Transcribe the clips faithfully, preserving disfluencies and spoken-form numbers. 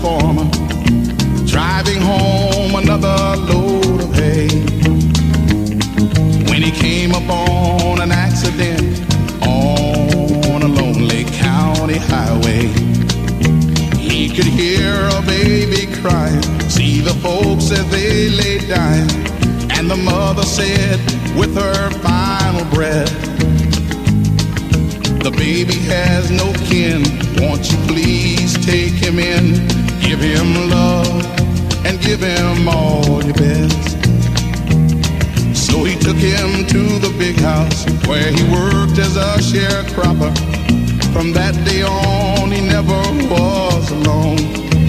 farmer, driving home another load of hay, when he came upon an accident on a lonely county highway. He could hear a baby crying, see the folks as they lay dying, and the mother said with her final breath, the baby has no kin, won't you please take him in, give him love and give him all your best. So he took him to the big house where he worked as a sharecropper. From that day on he never was alone.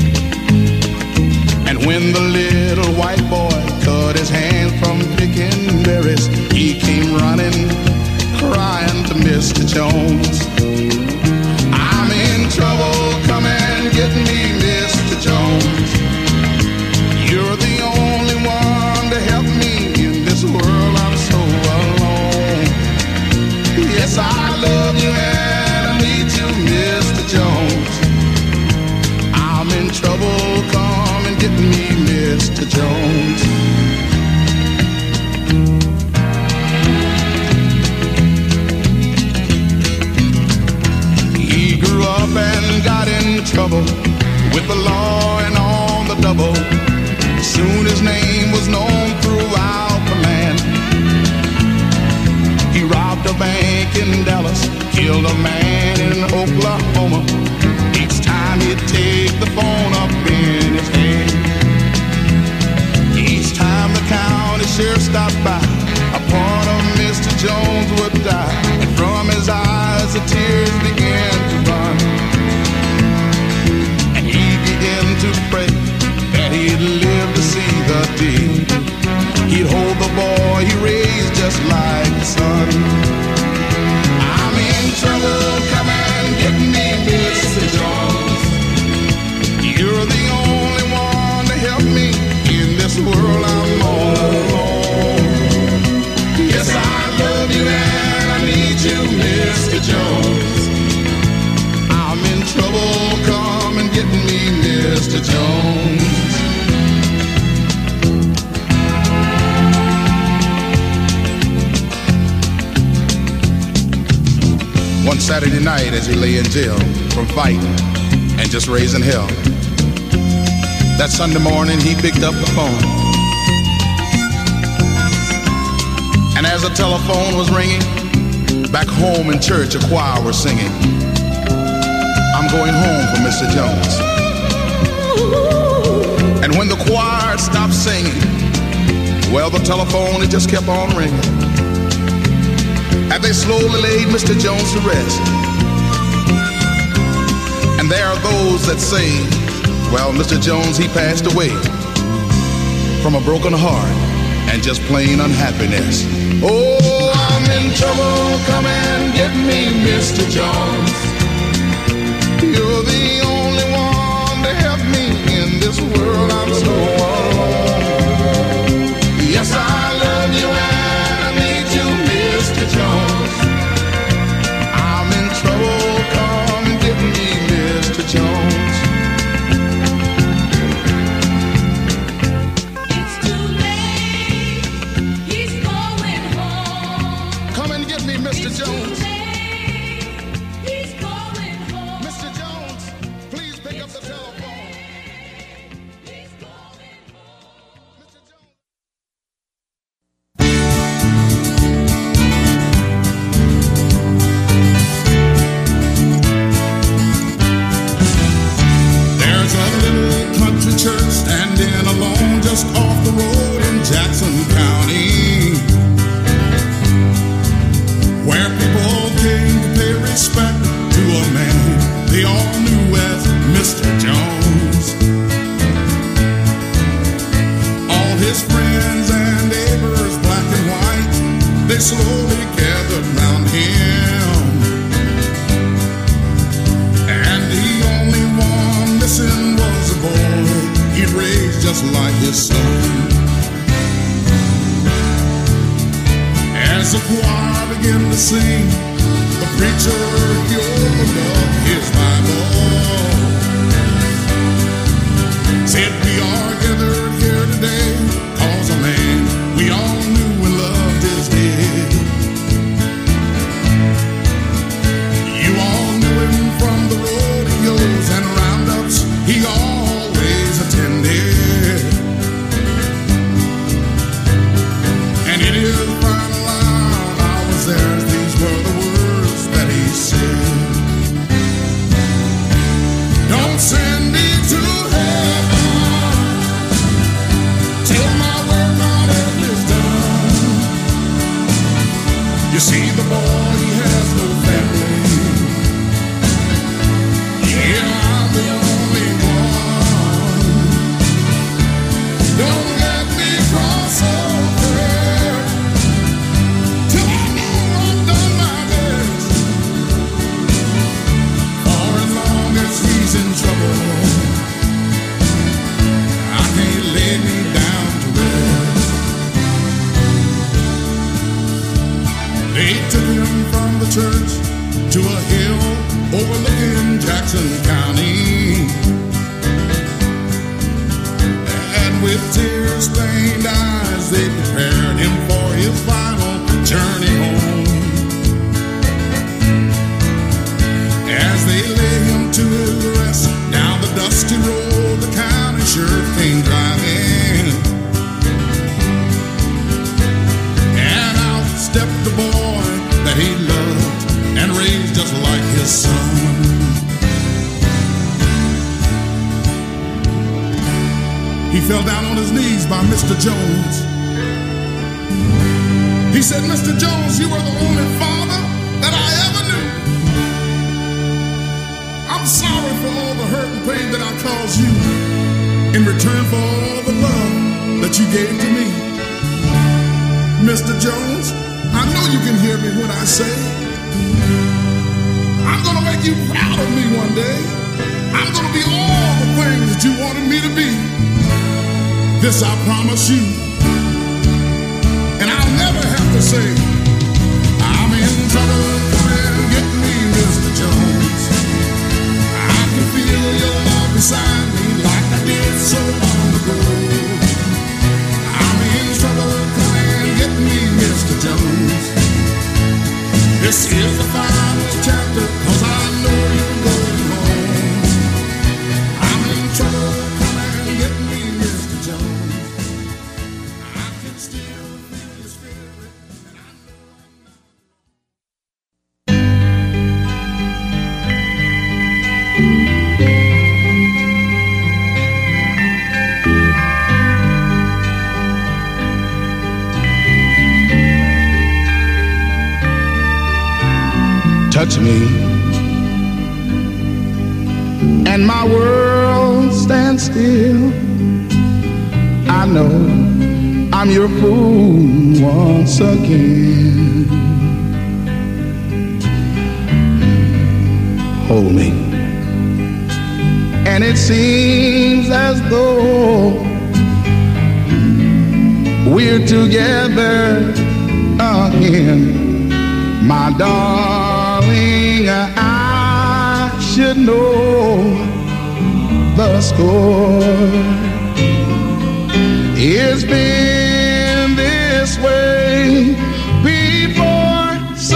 And when the little white boy cut his hand from picking berries, he came running, crying to Mister Jones. I'm in trouble, come and get me, Mister Jones. You're the only one to help me in this world, I'm so alone. Yes, I love you and I need you, Mister Jones. I'm in trouble, come and get me, Mister Jones. He grew up and got in trouble with the law and on the double. Soon his name was known throughout the land. He robbed a bank in Dallas, killed a man in Oklahoma. Each time he'd take the phone up in his hand. Each time the county sheriff stopped by, a part of Mister Jones would die, and from his eyes the tears began to run. And he began to pray that he'd live to see the day he'd hold the boy he raised just like a son. I'm in trouble, come and get me, Mister Jones. You're the only one to help me in this world, I'm all alone. Yes, I love you and I need you, Mister Jones. I'm in trouble, come and get me, Mister Jones. One Saturday night as he lay in jail from fighting and just raising hell, that Sunday morning he picked up the phone, and as the telephone was ringing, back home in church a choir was singing, I'm going home for Mister Jones. And when the choir stopped singing, well, the telephone, it just kept on ringing. And they slowly laid Mister Jones to rest. And there are those that say, well, Mister Jones, he passed away from a broken heart and just plain unhappiness. Oh, I'm in trouble, come and get me, Mister Jones. You're the only one to help me in this world, I'm so alone. Yes, I love you and I need you, Mister Jones. I'm in trouble, come and get me, Mister Jones. It's too late, he's going home. Come and get me, Mister It's Jones. too late, he's going home. Mister Jones, please pick up the telephone. He's going home. Mister Jones. There's a little country church standing alone just off the road in Jackson County, where people came to pay respect to a man they all knew as Mister Jones. All his friends and neighbors, black and white, they slowly gathered round him. And the only one missing was a boy he'd raised just like his son. As the choir began to sing, the preacher, he opened up his Bible. said we are gathered here today, cause a man we all knew and loved is dead. You all knew him from the rodeos and roundups he always attended. And in his final hour I was there, these were the words that he said. Don't send me to heaven till my work on earth is done. You see, the boy, he has no family. Yeah, I'm the only one. Don't let me cross over till I know I've done my best. For as long as he's in trouble, I can't lay me down to rest. They took him from the church to a hill overlooking Jackson County, and with tear-stained eyes they prepared him for his final journey home. As they lay him to his rest down the dusty road, the county sheriff came driving, and out stepped the boy that he loved and raised just like his son. He fell down on his knees by Mister Jones. He said, Mister Jones, you were the only father that I ever knew. I'm sorry for all the hurt and pain that I caused you in return for all the love that you gave to me. Mister Jones, I know you can hear me when I say I'm gonna make you proud of me one day. I'm gonna be all the things that you wanted me to be. This I promise you. And I'll never have to say I'm in trouble, come and get me, Mister Jones. I can feel your love beside me like I did so long ago. I'm in trouble, come and get me, Mister Jones. This is the final chapter, cause I know you're going home. I'm in trouble, come and get me, Mister Jones. I can still feel your spirit, and I know I'm not. Touch me, and my world stands still. I know I'm your fool once again. Hold me, and it seems as though we're together again. My darling, I should know the score. It's been this way before, so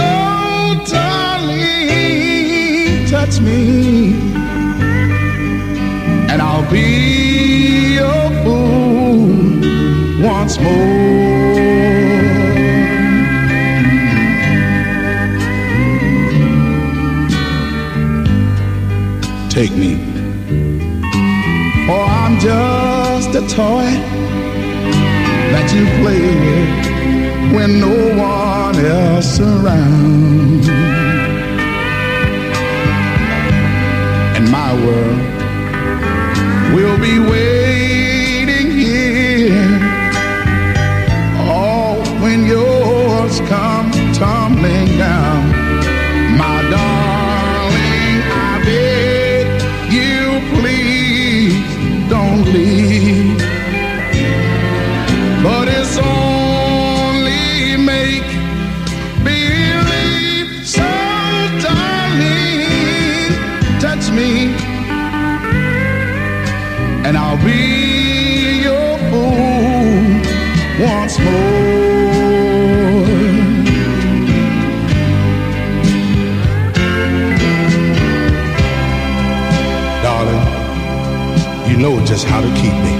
darling, touch me, and I'll be your fool once more. Take me, or I'm just a toy that you play with when no one else around. And my world will be waiting here. Oh, when yours come tumbling down, my darling, I beg you, please don't leave. But it's only make believe. So darling, touch me, and I'll be just how to keep me.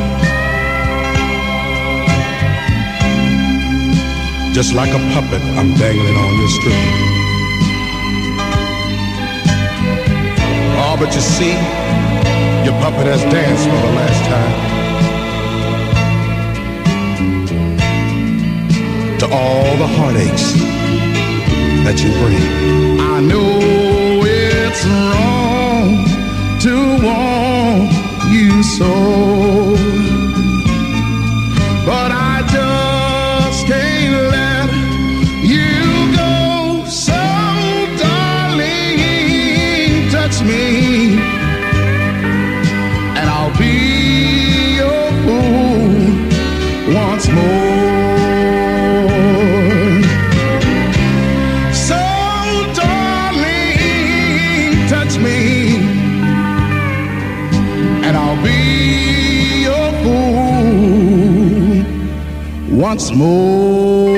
Just like a puppet, I'm dangling on your string. Oh, but you see, your puppet has danced for the last time. To all the heartaches that you bring. I know it's wrong to want you so, but I just can't let you go. So darling, touch me, and I'll be your fool once more. So darling, touch me, and I'll be your fool once more.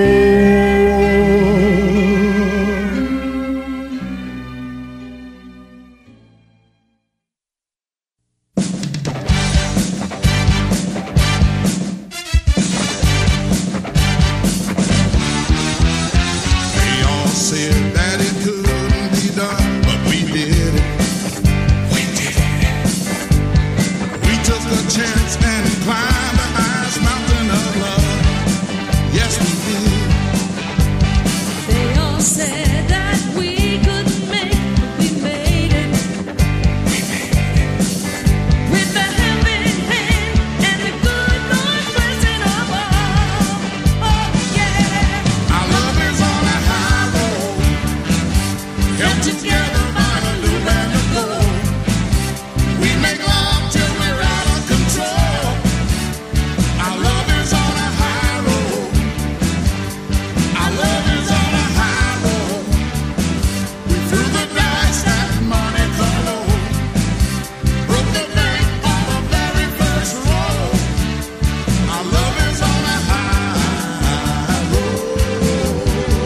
They all said that it couldn't be done, but we did it. We did it. We took a chance and climbed the highest mountain of love. Yes, we did. They all said that we couldn't make it, we made it. We made it. With the helping hand and the good Lord blessing above. Oh yeah, Our love is on a high road, held together by a loop and a goal. We make love till we're out of control. Our love is on a high road. Our love is on a high road. We threw the dice at Monica Low, broke the bank on the very first roll. Our love is on a high road.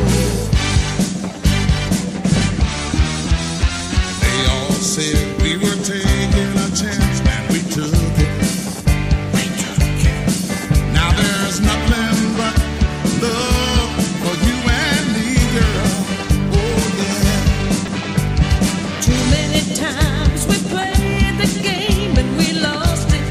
They all said we were taking a chance, and we took it. We took it. Now there's nothing but love for you and me, girl. Oh yeah. too many times we played the game and we lost it.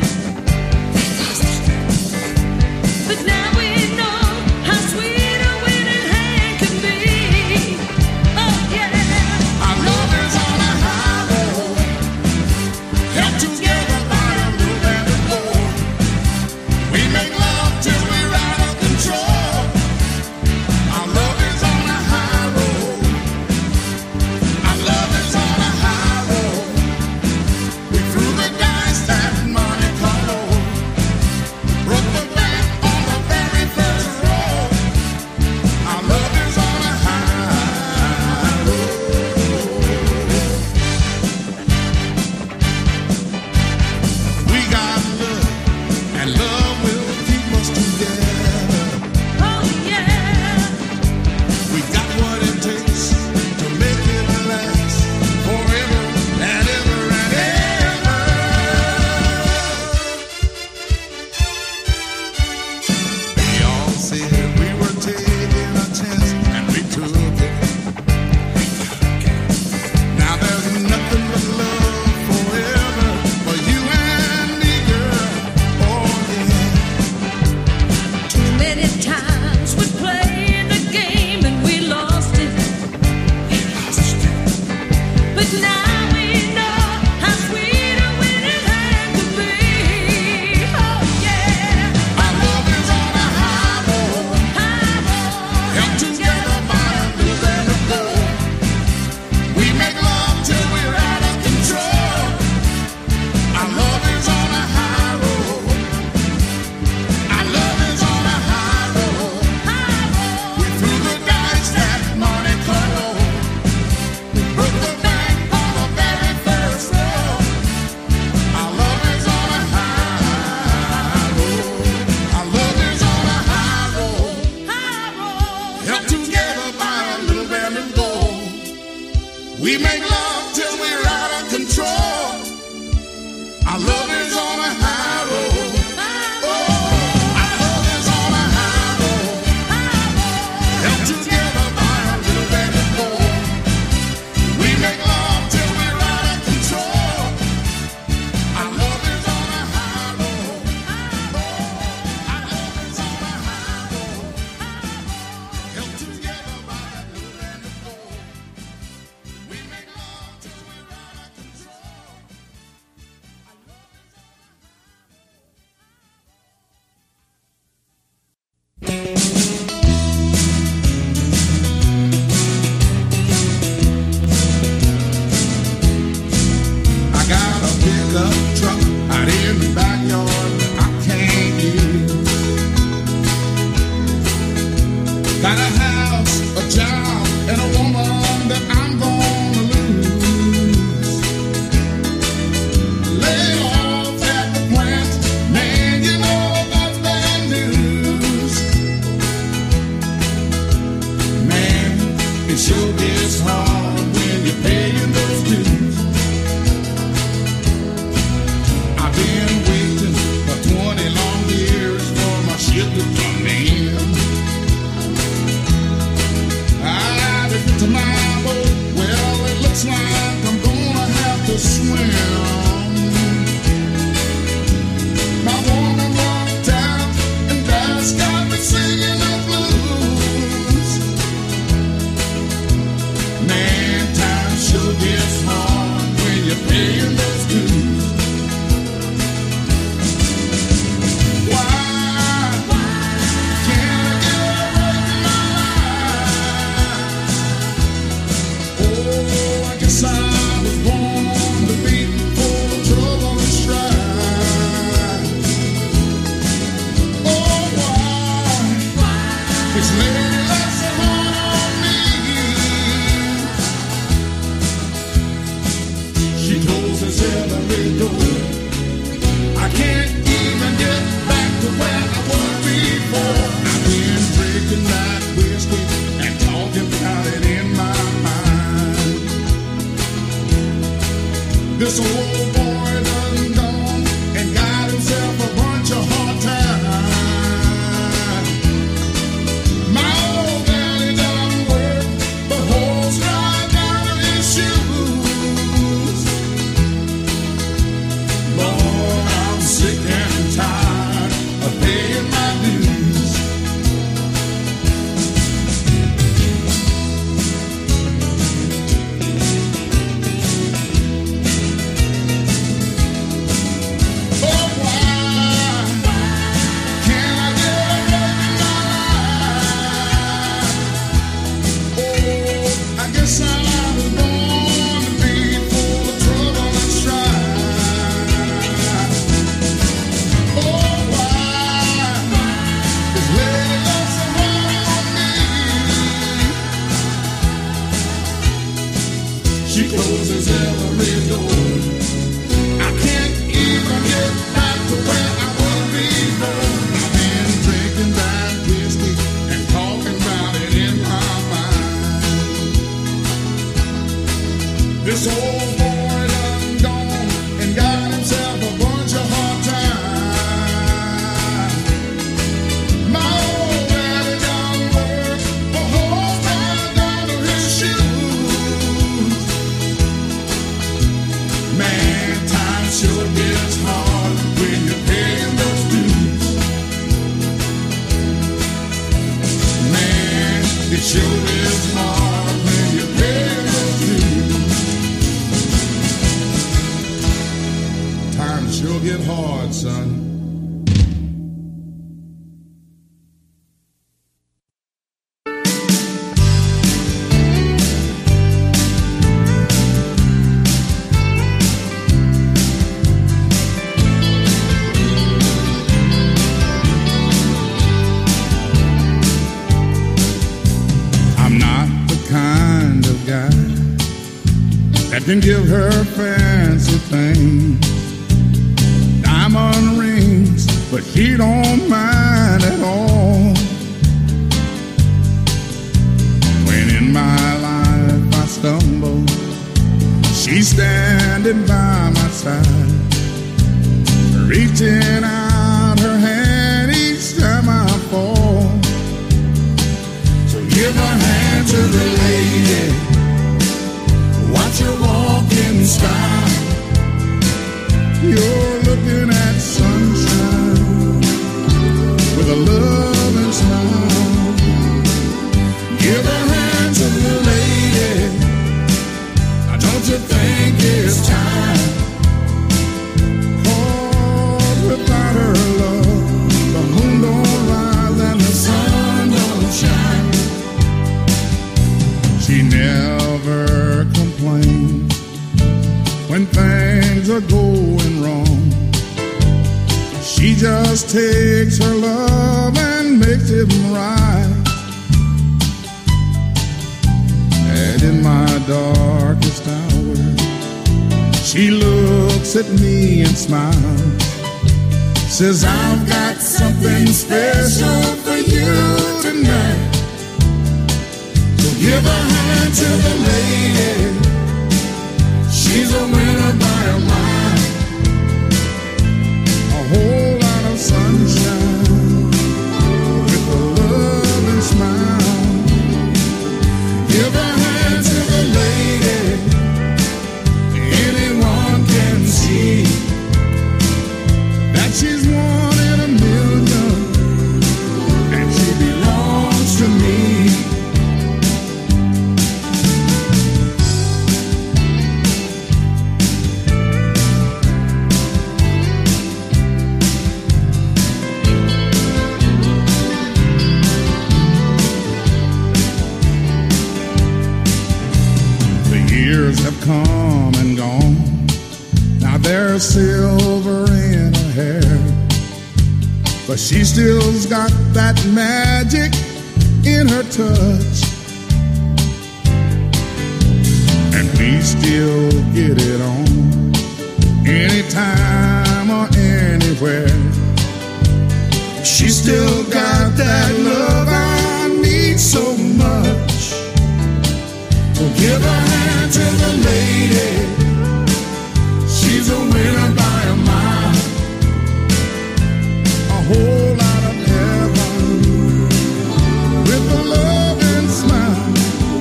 But now we know how sweet a winning hand can be. Oh yeah, Our love is on a high road, held together by a loop and a goal. We make love till we're out of control. Our love is on a high road. Our love is on a high road. We threw the dice at Monica Low, broke the bank on the very first roll. Our love is on a high road. We got love, and love will keep us together. oh yeah. We got what it takes to make it last forever and ever and ever. They all said we were taking a chance, and we took it. Now there's nothing but love forever for you and me, girl. Oh yeah. sure gets hard when you're paying those dues. I've been waiting for twenty long years for my ship to come in. I added to my boat, well, it looks like I'm gonna have to swim. My woman walked out, and that's got me singing the blues. Man, time sure gets hard when you're paying those dues. Why can't I get away from my life? Oh, I guess I was born to be full of trouble and strife. Oh, why this lady left so hard on me? She closes every door. I can't even get back to where I was before. I've been drinking that whiskey and talking about it in my mind. This old boy done gone and got himself a bunch of hard times. My old daddy done worked the holes right down to his shoes. Lord, I'm sick and tired of paying my dues. Oh, why can't I get away from my life? Oh, I guess I was born to be full of trouble and strife. Oh, why this lady left so hard on me? She closes every door. I can't even get back to where I was before. I've been drinking that whiskey and talking about it in my mind. This old boy done gone and got himself a bunch of hard times. My old daddy done worked the whole time down to his shoes. Man, time sure gets hard when you're paying those dues. Man, it sure is hard when you're paying those dues. Time sure get hard, son. I'm not the kind of guy that can give her fancy things, diamond rings, but she don't mind at all. When in my life I stumble, she's standing by my side, reaching out her hand each time I fall. So give a hand to the lady, watch her walking style. You're looking at sunshine with a loving smile. Give a hand to the lady, now don't you think it's time? Caught without her love, the moon don't rise and the sun don't shine. She never complains when things are going wrong. She just takes her love and makes it right. And in my darkest hour, she looks at me and smiles, says, I've got something special for you tonight. So Give a hand to the lady. She's a winner by a mile. A whole lot of sunshine with a loving smile. Give a hand to the lady. Anyone can see that she's one in a million, and she belongs to me. Years have come and gone. Now there's silver in her hair, but she still's got that magic in her touch, and we still get it on anytime or anywhere. She still got that love I need so much. So give a hand to the lady. She's a winner by a mile. A whole lot of heaven with a loving smile.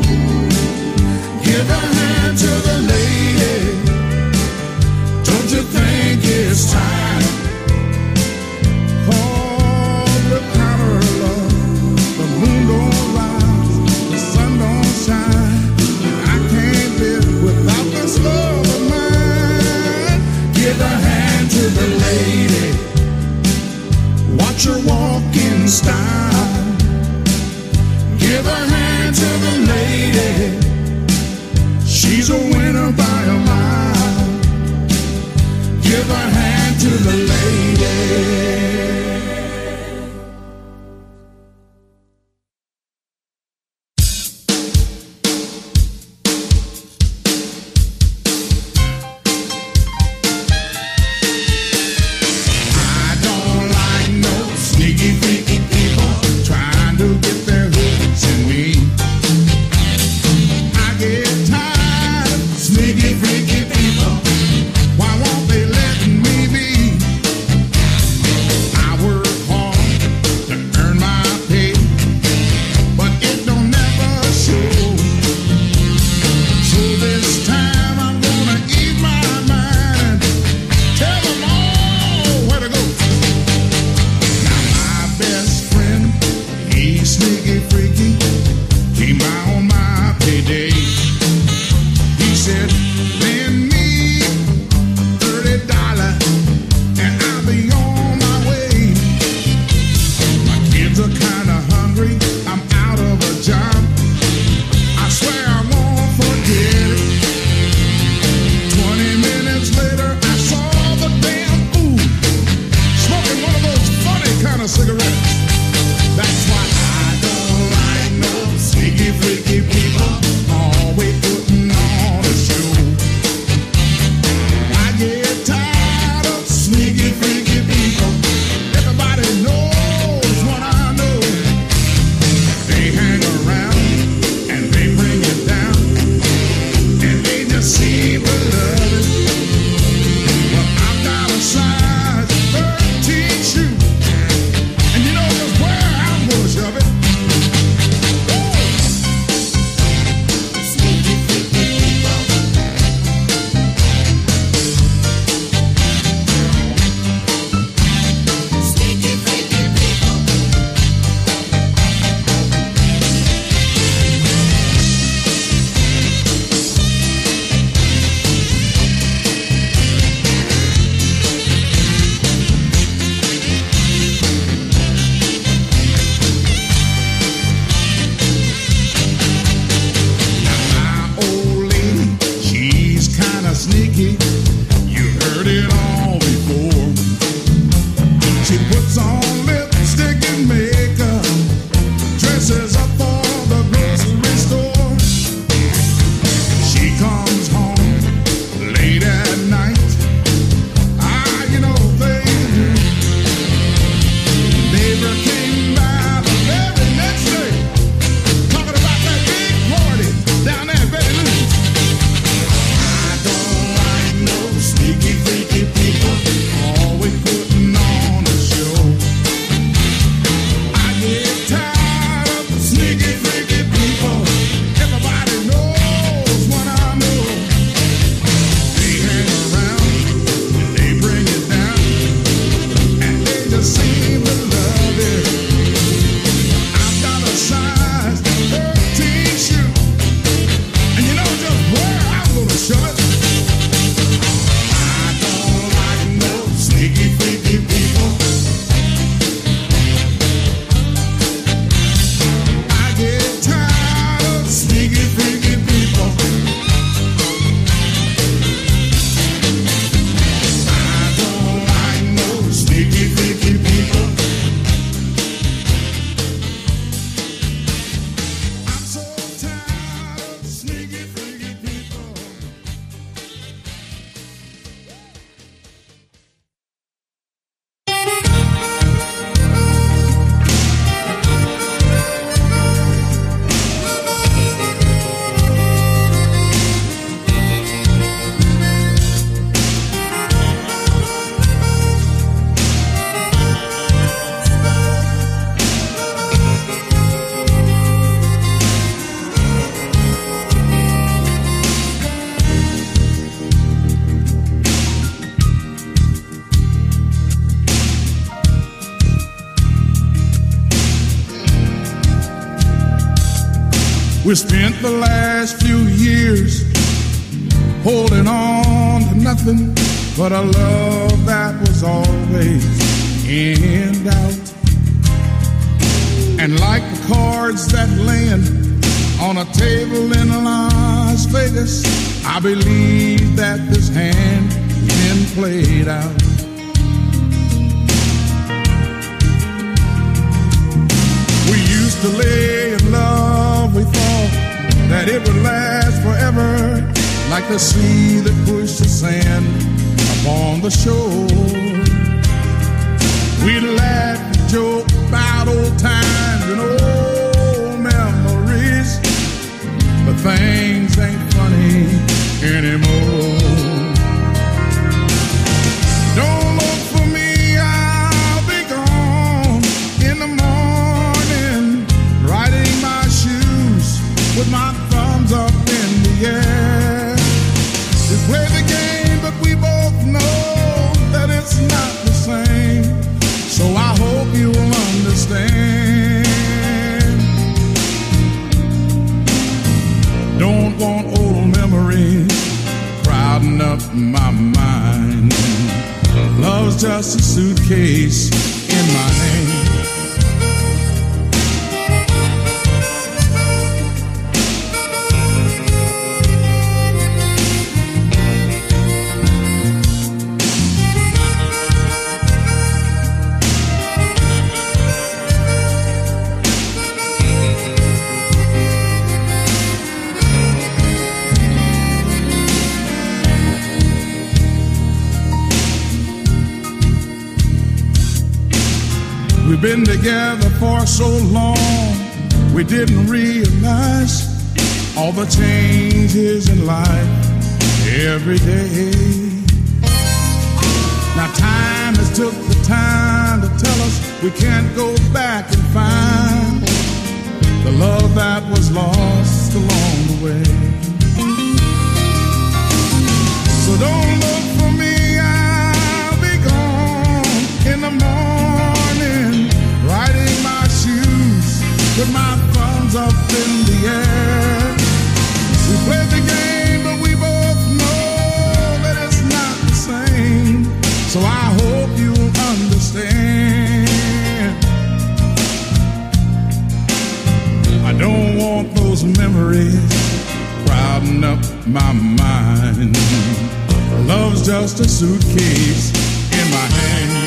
Give a hand to the lady. Don't you think it's time? Oh, without her love, the moon don't rise, the sun don't shine. Without this love of mine, give a hand to the lady. Watch her walk in style. Give a hand to the lady. She's a winner by a mile. Give a hand to the lady. And you know We spent the last few years holding on to nothing but a love that was always in doubt. And like the cards that land on a table in Las Vegas, I believe that this hand been played out. We used to lay in love, we thought that it would last forever, like the sea that pushed the sand upon the shore. We'd laugh and joke about old times and old memories, but things ain't funny anymore. Don't look for me, I'll be gone in the morning, riding my shoes with my thumbs up in the air. We play the game, but we both know that it's not the same, so I hope you'll understand. Don't want old memories crowding up my mind. Love's just a suitcase in my hand. We've been together for so long, we didn't realize all the changes in life every day. Now time has took the time to tell us we can't go back and find the love that was lost along the way. So don't look for me, I'll be gone in the morning, riding my shoes with my thumbs up in the air. We play the game, but we both know that it's not the same, so I hope you'll understand. I don't want those memories crowding up my mind. Love's just a suitcase in my hand.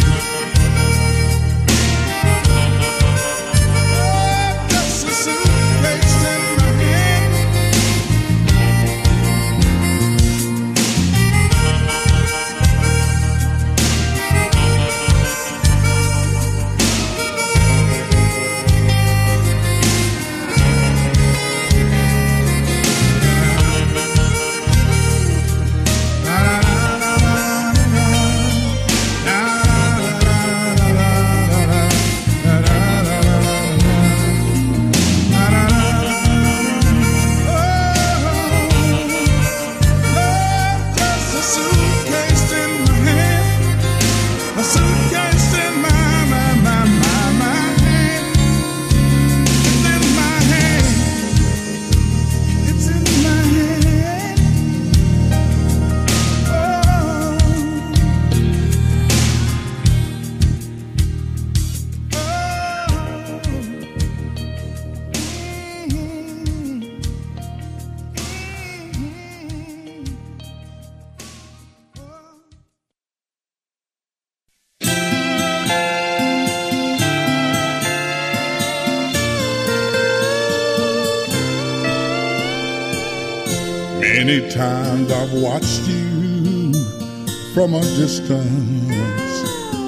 Many times I've watched you from a distance,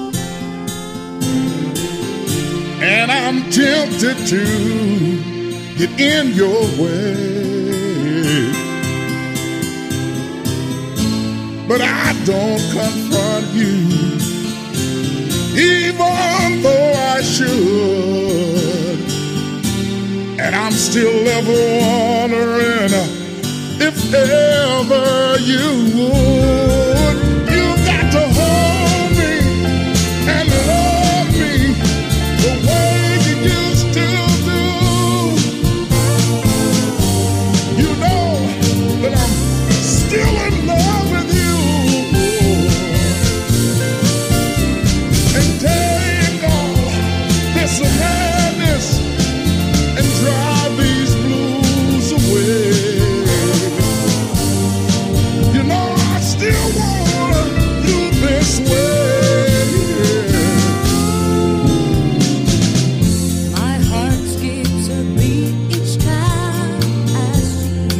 and I'm tempted to get in your way, but I don't confront you, even though I should, and I'm still ever wondering if ever you would. You got to hold me and love me the way you used to do. some madness and drive these blues away. You know I still wanna do this way. My heart skips a beat each time I see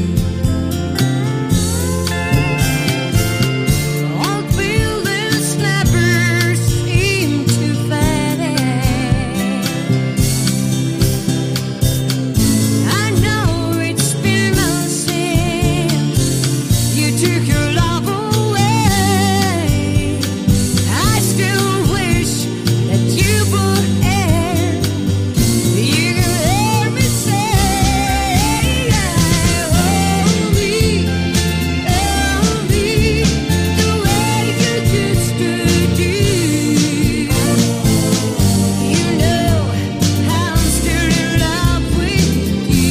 all building snappers seem to vanish. I know it's been a sin. You took your love away. I still wish that you would end. You can hear me say, hold me, hold me, the way you used to do. You know I'm still in love with you.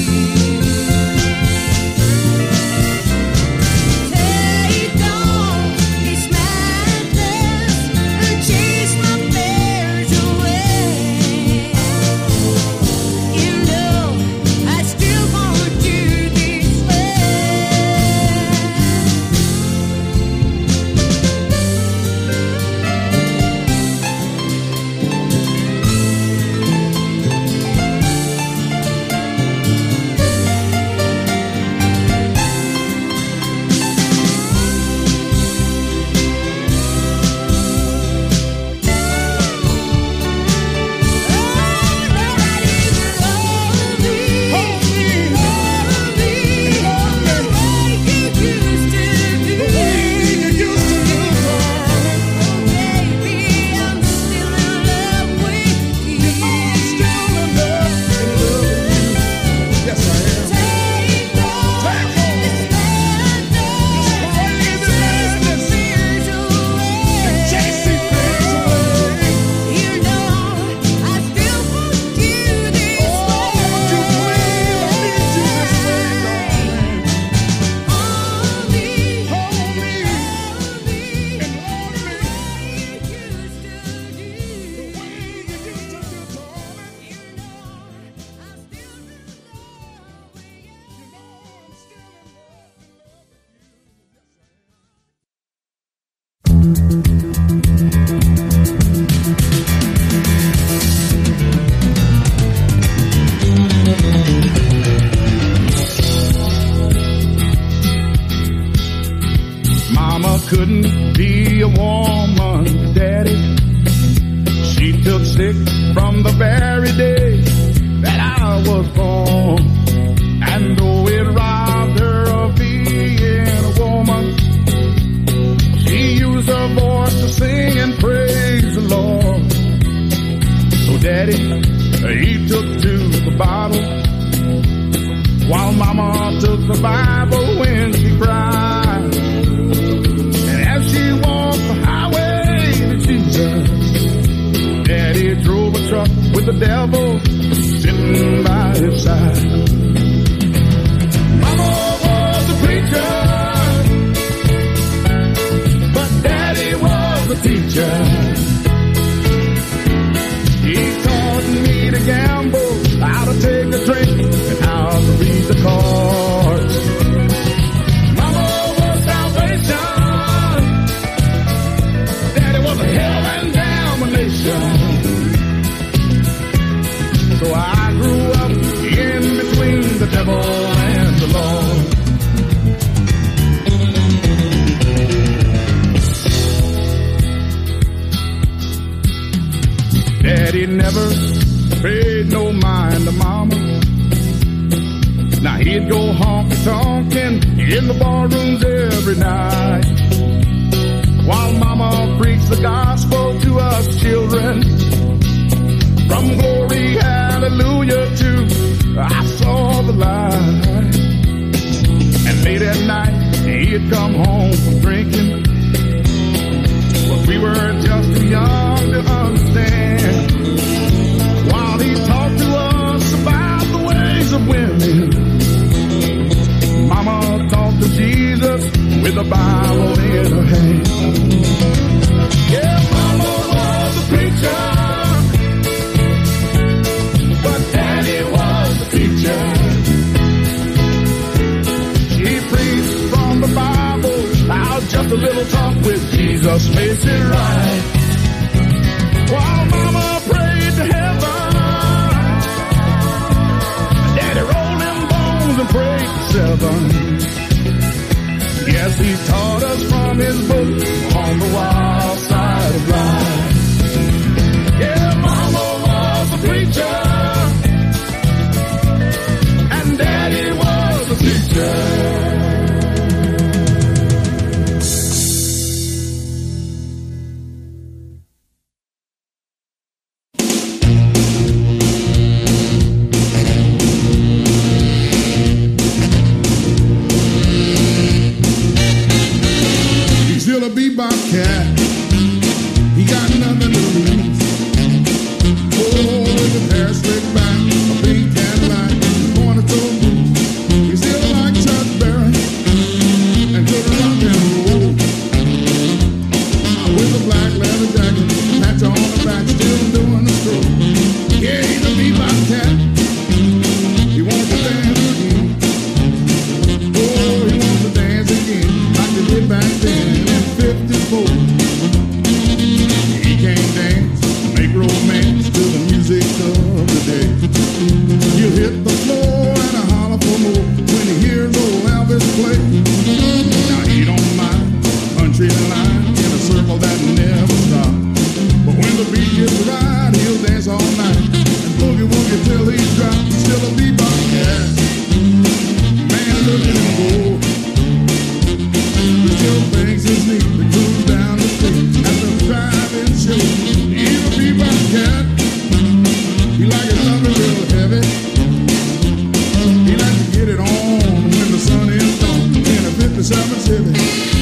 Take off this madness and chase my fears away. You know I still want you this way. Mama couldn't be a woman, Daddy. She took sick from the very day that I was born. And though it robbed her of being a woman, she used her voice to sing and praise the Lord. So Daddy, he took to the bottle, while Mama took the Bible when she cried. And as she walked the highway to Jesus, Daddy drove a truck with the devil sitting by his side. Mama was a preacher, but Daddy was a teacher. He taught me to gamble, how to take a drink, and how to read the cards. Mama was salvation, Daddy was a hell and damnation. So I grew up in between the devil and the Lord. Daddy never paid no mind to Mama. Now he'd go honky-tonkin' in the barrooms every night, while Mama preached the gospel to us children. From glory, hallelujah, to I saw the light. And late at night, he'd come home from drinking, but we were just too young to understand. While he talked to us about the ways of women, Mama talked to Jesus with the Bible in her hand. Yeah, Mama was a preacher, He'll hit the floor and a holler for more when he hears old Elvis play. Now he don't mind a country line in a circle that never stops. But when the beat gets right, he'll dance all night and boogie woogie till he's dropped. He's still a bebop cat. Man, look at him go. He still thinks it's neat to cruise down the street at the drive-in show. He's a bebop cat. He like it loving real heavy. He like to get it on when the sun is gone in a fifty-seven Chevy.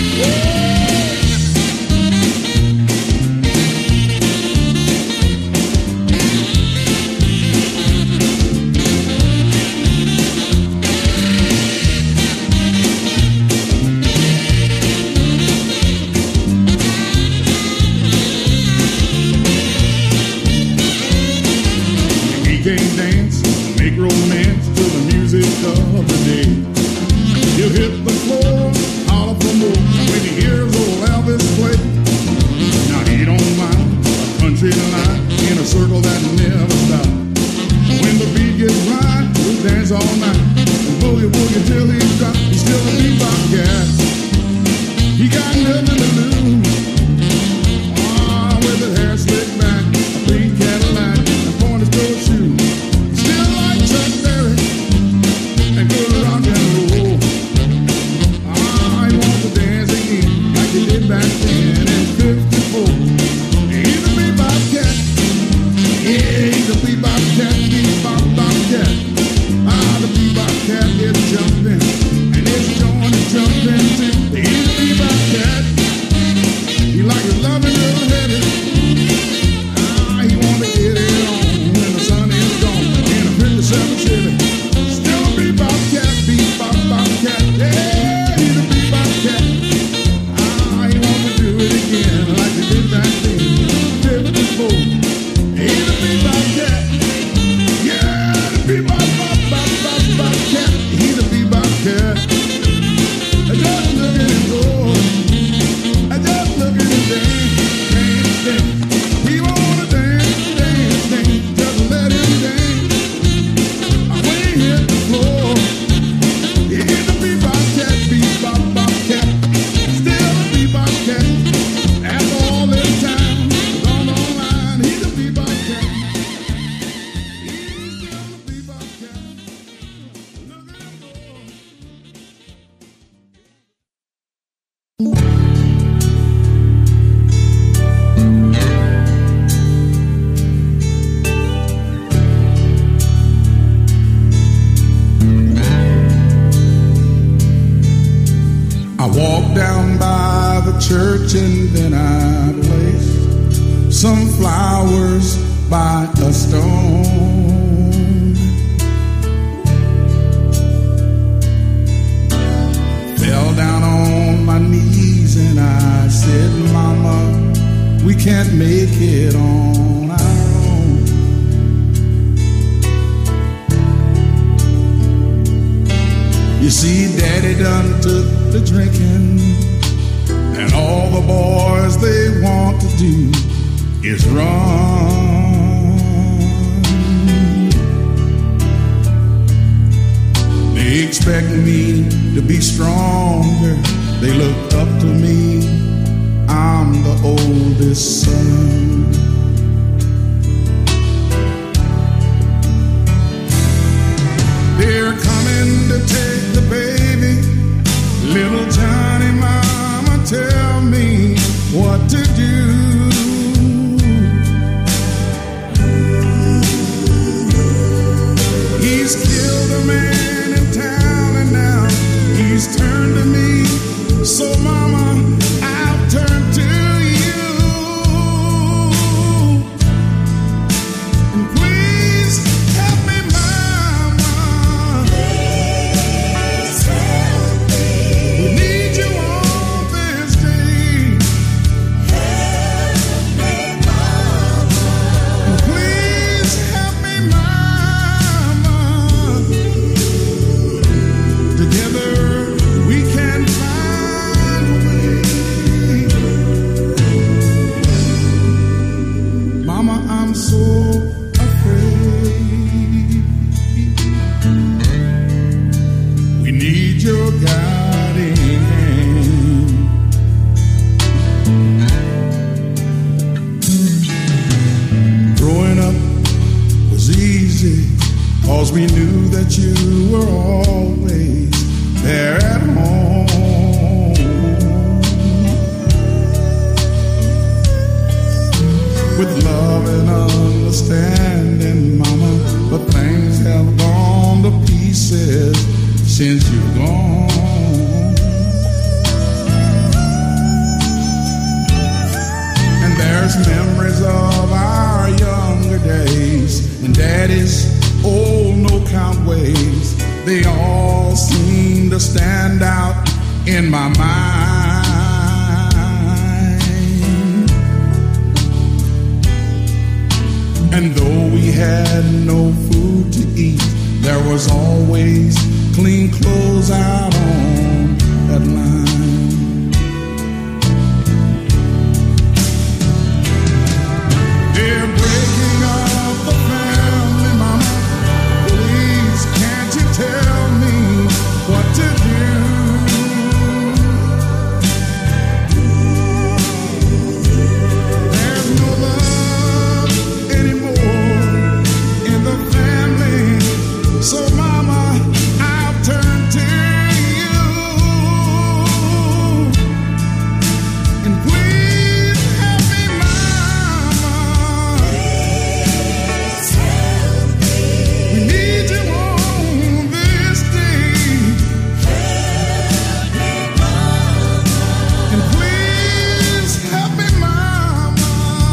Can't dance, make romance to the music of the day. He'll hit the floor, holler for more when he hears old Elvis play. Now he don't mind a country line in a circle that never stops. When the beat gets right, he'll dance all night and boogie woogie till he's dropped. He's still a bebop cat. He got nothing to lose. Ah, with his hair slicked back, a pink Cadillac, and pointed toe shoes. Still like Chuck Berry and good rock and roll. Ah, he wants to dance again like he did back then in fifty-four. He's a bebop cat. Yeah, he's a bebop cat, bebop bop cat. Ah, the bebop cat is jumping and his joint is jumping too. He's a bebop cat. He like his loving little heavy. Ah, he want to get it on when the sun is gone in a fifty-seven Chevy. Still a bebop cat, bebop bop cat. Yeah, he's a bebop cat. Ah, he want to do it again like he did back then fifty-four. He's a bebop cat. Yeah, the bebop bop bop bop bop cat. He's a bebop cat. Just look at him go. I just look at him dance, dance, dance. He wanna dance, dance, dance. Just let him dance. When he hit the floor, he hit the bebop cat, bebop bop cat. Still a bebop cat. After all this time, gone online, he's a bebop cat. He's still a bebop cat. Look at him go. I walked down by the church and then I placed some flowers by a stone. Fell down on my knees and I said, Mama, we can't make it on our own. You see, Daddy done took the drinking, and all the boys they want to do is run. They expect me to be stronger. They look up to me. I'm the oldest son. They're coming to take the baby. Little Johnny, Mama, tell me what to do. He's killed a man in town and now he's turned to me. So Mama, I'll turn to you. 'cause we knew that you were always there at home. With love and understanding, mama, but things have gone to pieces since you're gone. And there's memories of our younger days and daddy's old no-count ways. They all seem to stand out in my mind. And though we had no food to eat, there was always clean clothes out on that line. They're breaking up the family, mama. Please, can't you tell me what to do? There's no love anymore in the family, so mama, I'll turn to you. And please help me, mama. Please help me. We need you on this day. Help me, mama. And please help me, mama.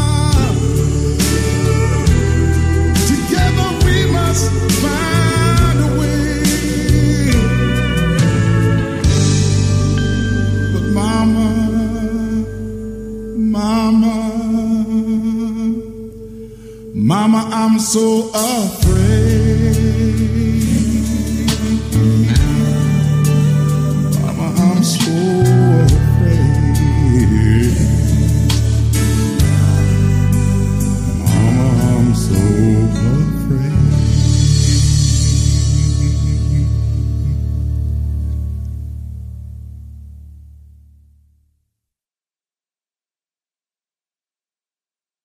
Together we must find a way. But mama, mama, mama, I'm so afraid.